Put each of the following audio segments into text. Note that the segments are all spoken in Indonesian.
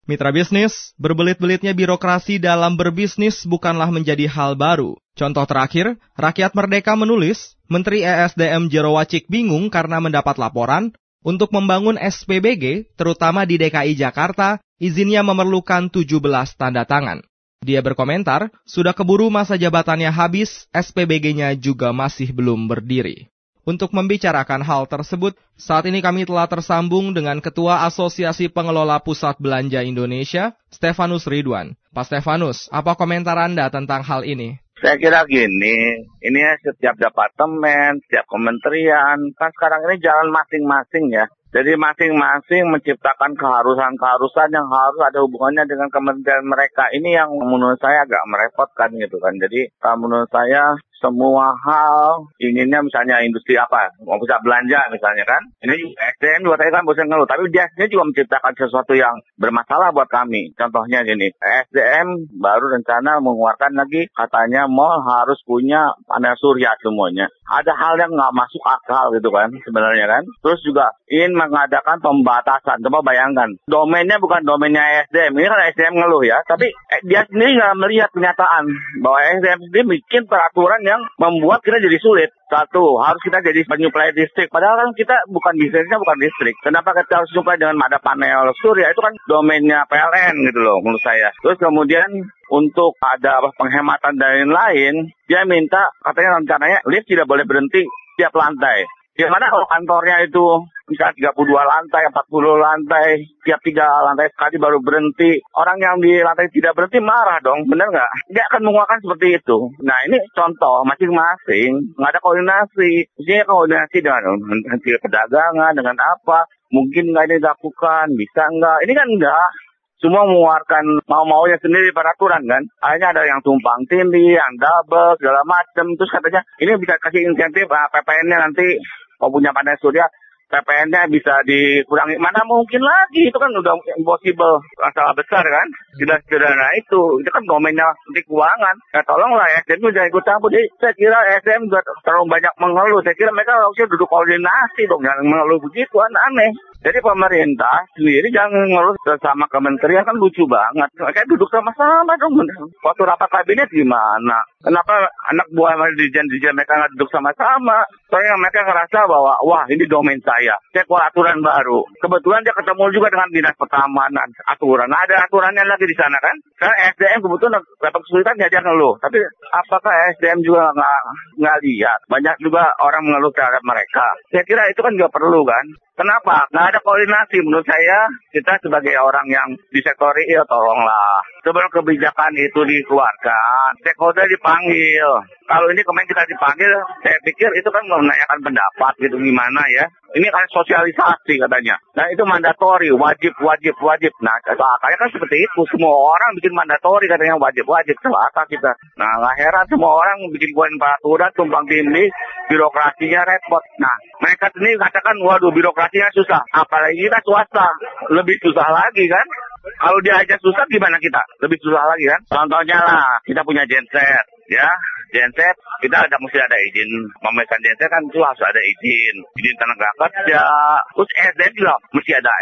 Mitra bisnis, berbelit-belitnya birokrasi dalam berbisnis bukanlah menjadi hal baru. Contoh terakhir, Rakyat Merdeka menulis, Menteri ESDM Jero Wacik bingung karena mendapat laporan untuk membangun SPBG, terutama di DKI Jakarta, izinnya memerlukan 17 tanda tangan. Dia berkomentar, sudah keburu masa jabatannya habis, SPBG-nya juga masih belum berdiri. Untuk membicarakan hal tersebut, saat ini kami telah tersambung dengan Ketua Asosiasi Pengelola Pusat Belanja Indonesia, Stefanus Ridwan. Pak Stefanus, apa komentar Anda tentang hal ini? Saya kira gini, ini setiap departemen, setiap kementerian, kan sekarang ini jalan masing-masing ya. Jadi masing-masing menciptakan keharusan-keharusan yang harus ada hubungannya dengan kementerian mereka. Ini yang menurut saya agak merepotkan gitu kan. Jadi menurut saya semua hal inginnya misalnya industri apa, mau pusat belanja misalnya kan. Ini SDM juga tadi kan bosan ngeluh, tapi dia juga menciptakan sesuatu yang bermasalah buat kami. Contohnya gini, SDM baru rencana mengeluarkan lagi katanya mall harus punya panel surya semuanya. Ada hal yang nggak masuk akal gitu kan sebenarnya kan. Terus juga ingin mengadakan pembatasan. Coba bayangkan, domainnya bukan domainnya SDM. Ini kan SDM ngeluh ya, tapi dia sendiri nggak melihat kenyataan bahwa SDM sendiri bikin peraturan yang membuat kita jadi sulit. Satu, harus kita jadi penyuplai listrik. Padahal kan kita bukan bisnisnya bukan listrik. Kenapa kita harus supply dengan ada panel surya? Itu kan domainnya PLN gitu loh menurut saya. Terus kemudian untuk ada penghematan dan lain-lain, dia minta katanya rencananya lift tidak boleh berhenti tiap lantai. Gimana kalau kantornya itu misalnya 32 lantai, 40 lantai, tiap 3 lantai sekali baru berhenti. Orang yang di lantai tidak berhenti marah dong, bener nggak? Dia akan menguatkan seperti itu. Nah ini contoh masing-masing, nggak ada koordinasi. Maksudnya koordinasi dengan Menteri Perdagangan, dengan apa? Mungkin nggak ini dilakukan, bisa nggak? Ini kan nggak. Semua mengeluarkan mau-maunya sendiri peraturan kan. Akhirnya ada yang tumpang tindih, yang double, segala macam. Terus katanya ini bisa kasih insentif PPN-nya nanti kalau punya panel surya, PPN-nya bisa dikurangi. Mana mungkin lagi, itu kan udah impossible. Masalah besar kan. Tidak sederhana itu. Itu kan domainnya Menteri Keuangan. Ya tolonglah SDM jangan ikut campur. Jadi saya kira SDM juga terlalu banyak mengeluh. Saya kira mereka harusnya duduk koordinasi dong. Jangan mengeluh begitu, aneh. Jadi pemerintah sendiri jangan ngeluh sama kementerian, kan lucu banget. Kayak duduk sama-sama dong. Waktu rapat kabinet gimana? Kenapa anak buah dirjen-dirjen mereka nggak duduk sama-sama? Soalnya mereka ngerasa bahwa, wah ini domain saya keluar aturan baru. Kebetulan dia ketemu juga dengan Dinas Pertamanan. Aturan, ada aturannya lagi di sana kan? Karena SDM kebetulan dapat kesulitan dia ngeluh. Tapi apakah SDM juga nggak lihat? Banyak juga orang mengeluh terhadap mereka. Saya kira itu kan juga perlu kan? Kenapa? Nggak ada koordinasi. Menurut saya, kita sebagai orang yang di sektor real, tolonglah. Sebelum kebijakan itu dikeluarkan, stakeholder dipanggil. Kalau ini kemarin kita dipanggil, saya pikir itu kan menanyakan pendapat gitu gimana ya. Ini kan sosialisasi katanya. Nah itu mandatori, wajib. Nah celakanya kan seperti itu. Semua orang bikin mandatori katanya wajib. Celaka kita. Nah nggak heran semua orang bikin peraturan, tumpang tindih, birokrasinya repot. Nah mereka sendiri katakan, waduh birokrasinya susah. Apalagi kita swasta, lebih susah lagi kan. Kalau dia aja susah gimana kita? Lebih susah lagi kan. Contohnya lah, kita punya genset. Ya, genset kita mesti ada izin. Memesan genset kan itu harus ada izin tenaga kerja. Terus SDM juga mesti ada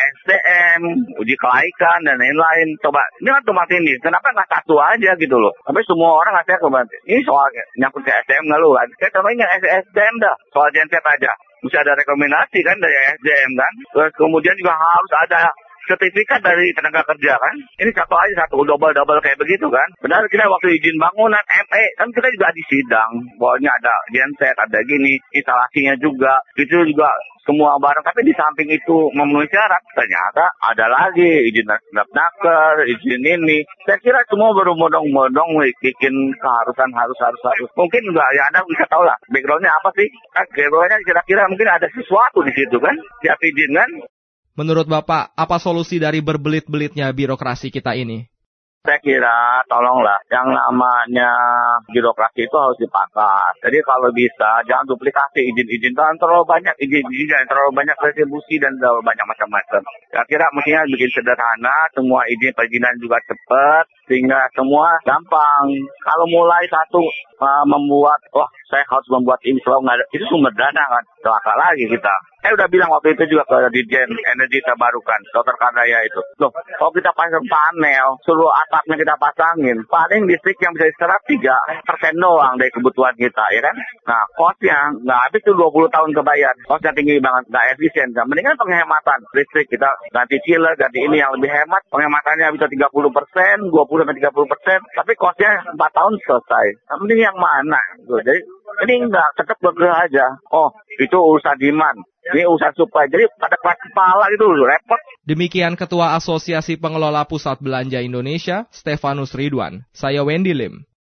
SDM, uji kelaikan dan lain-lain. Coba, ini kan tempat ini. Kenapa nggak satu aja gitu loh? Tapi semua orang nggak saya ini soal nyangkut ke SDM nggak lu kan? Saya contohnya SDM dah, soal genset aja. Mesti ada rekomendasi kan dari SDM kan. Terus kemudian juga harus ada sertifikat dari tenaga kerja kan. Ini satu double kayak begitu kan. Benar kita waktu izin bangunan ME kan kita juga di sidang. Bahwanya ada genset, ada gini, instalasinya juga. Itu juga semua barang. Tapi di samping itu memenuhi syarat, ternyata ada lagi izin naker, izin ini. Saya kira semua berbondong-bondong bikin keharusan harus. Mungkin enggak ya, Anda bisa tahu lah backgroundnya apa sih. Kan backgroundnya kira-kira mungkin ada sesuatu di situ kan. Siap izin kan. Menurut Bapak, apa solusi dari berbelit-belitnya birokrasi kita ini? Saya kira, tolonglah, yang namanya birokrasi itu harus dipangkas. Jadi kalau bisa, jangan duplikasi izin-izin. Jangan terlalu banyak izin-izin, jangan terlalu banyak retribusi dan terlalu banyak macam-macam. Saya kira mestinya bikin sederhana, semua izin perizinan juga cepat, sehingga semua gampang. Kalau mulai satu membuat, wah saya harus membuat ini, kalau nggak ada, itu sumber dana kan, celaka lagi kita. Saya udah bilang waktu itu juga ke Dirjen Energi Terbarukan, Dr. Kardaya itu. Loh, kalau kita pasang panel, seluruh atapnya kita pasangin, paling listrik yang bisa diserap 3% doang dari kebutuhan kita, ya kan? Nah, kosnya nggak habis tuh 20 tahun kebayar. Kosnya tinggi banget, nggak efisien. Kan? Mendingan penghematan listrik, kita ganti chiller, ganti ini yang lebih hemat, penghematannya bisa 30%, 20-30%, tapi kosnya 4 tahun selesai. Nah, mending yang mana? Jadi, ini nggak, tetap bergerak aja. Oh, itu urusan demand. Ini urusan supply. Jadi pada kelas kepala itu repot. Demikian Ketua Asosiasi Pengelola Pusat Belanja Indonesia, Stefanus Ridwan. Saya Wendy Lim.